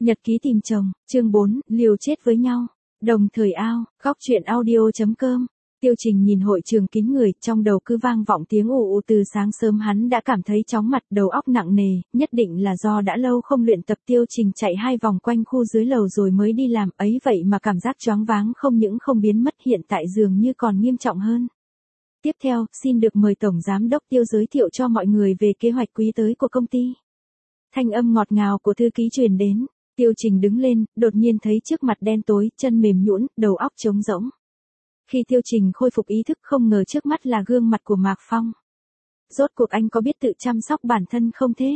Nhật ký tìm chồng, chương 4, liều chết với nhau. Đồng thời ao, góc chuyện audio.com. Tiêu Trình nhìn hội trường kín người, trong đầu cứ vang vọng tiếng ù ù từ sáng sớm hắn đã cảm thấy chóng mặt, đầu óc nặng nề, nhất định là do đã lâu không luyện tập. Tiêu Trình chạy 2 vòng quanh khu dưới lầu rồi mới đi làm, ấy vậy mà cảm giác choáng váng không những không biến mất, hiện tại dường như còn nghiêm trọng hơn. Tiếp theo, xin được mời Tổng Giám đốc Tiêu giới thiệu cho mọi người về kế hoạch quý tới của công ty. Thanh âm ngọt ngào của thư ký truyền đến. Tiêu Trình đứng lên, đột nhiên thấy trước mặt đen tối, chân mềm nhũn, đầu óc trống rỗng. Khi Tiêu Trình khôi phục ý thức không ngờ trước mắt là gương mặt của Mạc Phong. Rốt cuộc anh có biết tự chăm sóc bản thân không thế?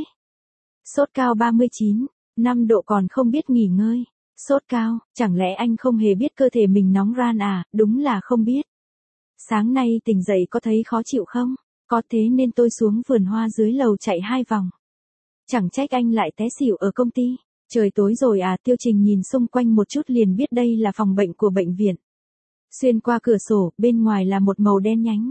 Sốt cao 39, 5 độ còn không biết nghỉ ngơi. Sốt cao, chẳng lẽ anh không hề biết cơ thể mình nóng ran à? Đúng là không biết. Sáng nay tỉnh dậy có thấy khó chịu không? Có, thế nên tôi xuống vườn hoa dưới lầu chạy 2 vòng. Chẳng trách anh lại té xỉu ở công ty. Trời tối rồi à? Tiêu Trình nhìn xung quanh một chút liền biết đây là phòng bệnh của bệnh viện. Xuyên qua cửa sổ, bên ngoài là một màu đen nhánh.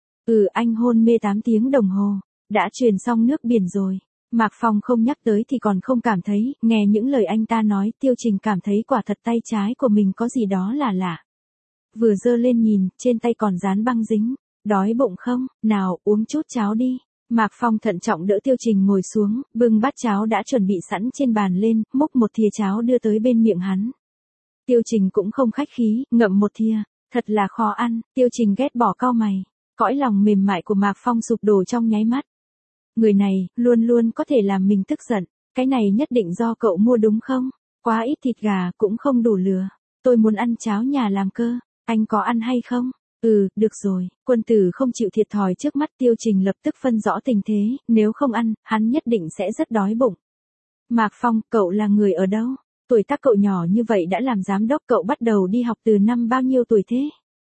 Anh hôn mê 8 tiếng đồng hồ. Đã truyền xong nước biển rồi. Mạc Phong không nhắc tới thì còn không cảm thấy, nghe những lời anh ta nói, Tiêu Trình cảm thấy quả thật tay trái của mình có gì đó là lạ. Vừa giơ lên nhìn, trên tay còn dán băng dính. Đói bụng không? Nào, uống chút cháo đi. Mạc Phong thận trọng đỡ Tiêu Trình ngồi xuống, bưng bát cháo đã chuẩn bị sẵn trên bàn lên, múc một thìa cháo đưa tới bên miệng hắn. Tiêu Trình cũng không khách khí, ngậm một thìa, thật là khó ăn. Tiêu Trình ghét bỏ cau mày. Cõi lòng mềm mại của Mạc Phong sụp đổ trong nháy mắt. Người này, luôn luôn có thể làm mình tức giận. Cái này nhất định do cậu mua đúng không? Quá ít thịt gà cũng không đủ lừa. Tôi muốn ăn cháo nhà làm cơ. Anh có ăn hay không? Được rồi. Quân tử không chịu thiệt thòi trước mắt. Tiêu Trình lập tức phân rõ tình thế, nếu không ăn, hắn nhất định sẽ rất đói bụng. Mạc Phong, cậu là người ở đâu? Tuổi tác cậu nhỏ như vậy đã làm giám đốc, cậu bắt đầu đi học từ năm bao nhiêu tuổi thế?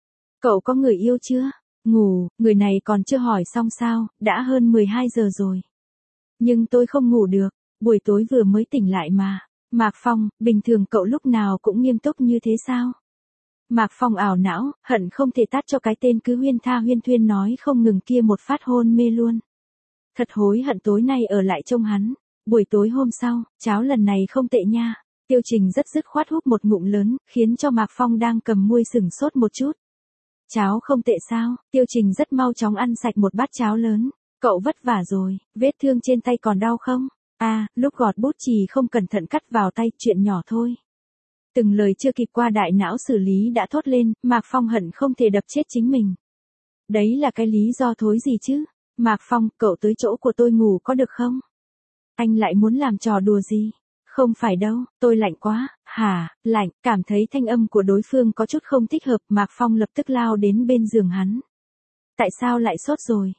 Cậu có người yêu chưa? Ngủ, người này còn chưa hỏi xong sao, đã hơn 12 giờ rồi. Nhưng tôi không ngủ được, buổi tối vừa mới tỉnh lại mà. Mạc Phong, bình thường cậu lúc nào cũng nghiêm túc như thế sao? Mạc Phong ảo não, hận không thể tát cho cái tên cứ huyên tha huyên thuyên nói không ngừng kia một phát hôn mê luôn. Thật hối hận tối nay ở lại trông hắn. Buổi tối hôm sau, cháo lần này không tệ nha. Tiêu Trình rất dứt khoát húp một ngụm lớn, khiến cho Mạc Phong đang cầm muôi sửng sốt một chút. Cháo không tệ sao? Tiêu Trình rất mau chóng ăn sạch một bát cháo lớn. Cậu vất vả rồi, vết thương trên tay còn đau không? Lúc gọt bút chì không cẩn thận cắt vào tay, chuyện nhỏ thôi. Từng lời chưa kịp qua đại não xử lý đã thốt lên, Mạc Phong hận không thể đập chết chính mình. Đấy là cái lý do thối gì chứ? Mạc Phong, cậu tới chỗ của tôi ngủ có được không? Anh lại muốn làm trò đùa gì? Không phải đâu, tôi lạnh quá. Hả, lạnh? Cảm thấy thanh âm của đối phương có chút không thích hợp, Mạc Phong lập tức lao đến bên giường hắn. Tại sao lại sốt rồi?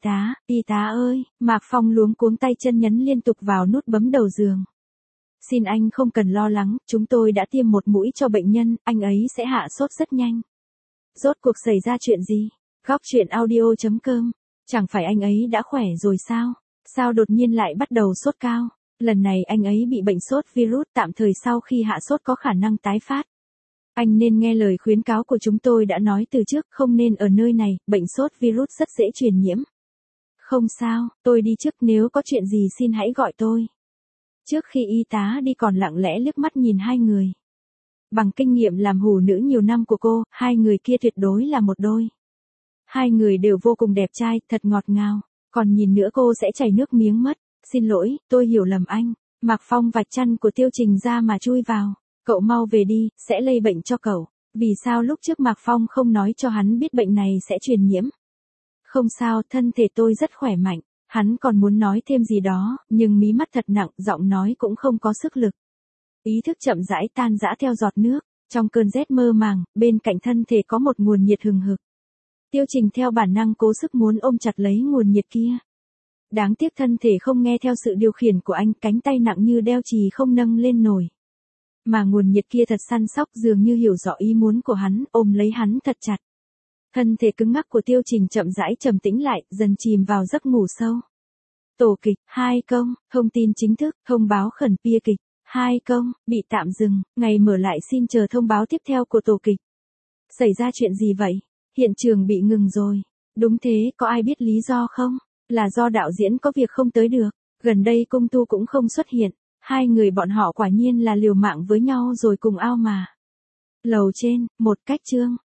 Y tá ơi, Mạc Phong luống cuống tay chân nhấn liên tục vào nút bấm đầu giường. Xin anh không cần lo lắng, chúng tôi đã tiêm một mũi cho bệnh nhân, anh ấy sẽ hạ sốt rất nhanh. Rốt cuộc xảy ra chuyện gì? Góc chuyện audio.com. Chẳng phải anh ấy đã khỏe rồi sao? Sao đột nhiên lại bắt đầu sốt cao? Lần này anh ấy bị bệnh sốt virus, tạm thời sau khi hạ sốt có khả năng tái phát. Anh nên nghe lời khuyến cáo của chúng tôi đã nói từ trước, không nên ở nơi này, bệnh sốt virus rất dễ truyền nhiễm. Không sao, tôi đi trước, nếu có chuyện gì xin hãy gọi tôi. Trước khi y tá đi còn lặng lẽ liếc mắt nhìn hai người. Bằng kinh nghiệm làm hủ nữ nhiều năm của cô, hai người kia tuyệt đối là một đôi. Hai người đều vô cùng đẹp trai, thật ngọt ngào, còn nhìn nữa cô sẽ chảy nước miếng mất. Xin lỗi, tôi hiểu lầm anh. Mạc Phong vạch chăn của Tiêu Trình ra mà chui vào. Cậu mau về đi, sẽ lây bệnh cho cậu. Vì sao lúc trước Mạc Phong không nói cho hắn biết bệnh này sẽ truyền nhiễm? Không sao, thân thể tôi rất khỏe mạnh. Hắn còn muốn nói thêm gì đó, nhưng mí mắt thật nặng, giọng nói cũng không có sức lực. Ý thức chậm rãi tan rã theo giọt nước. Trong cơn rét mơ màng, bên cạnh thân thể có một nguồn nhiệt hừng hực. Tiêu Trình theo bản năng cố sức muốn ôm chặt lấy nguồn nhiệt kia. Đáng tiếc thân thể không nghe theo sự điều khiển của anh, cánh tay nặng như đeo chì không nâng lên nổi. Mà nguồn nhiệt kia thật săn sóc, dường như hiểu rõ ý muốn của hắn, ôm lấy hắn thật chặt. Thân thể cứng ngắc của Tiêu Trình chậm rãi trầm tĩnh lại, dần chìm vào giấc ngủ sâu. Tổ kịch, 2 công, thông tin chính thức, thông báo khẩn bia kịch, 2 công, bị tạm dừng, ngày mở lại xin chờ thông báo tiếp theo của tổ kịch. Xảy ra chuyện gì vậy? Hiện trường bị ngừng rồi. Đúng thế, có ai biết lý do không? Là do đạo diễn có việc không tới được. Gần đây cung tu cũng không xuất hiện. Hai người bọn họ quả nhiên là liều mạng với nhau rồi cùng ao mà. Lầu trên, một cách Trương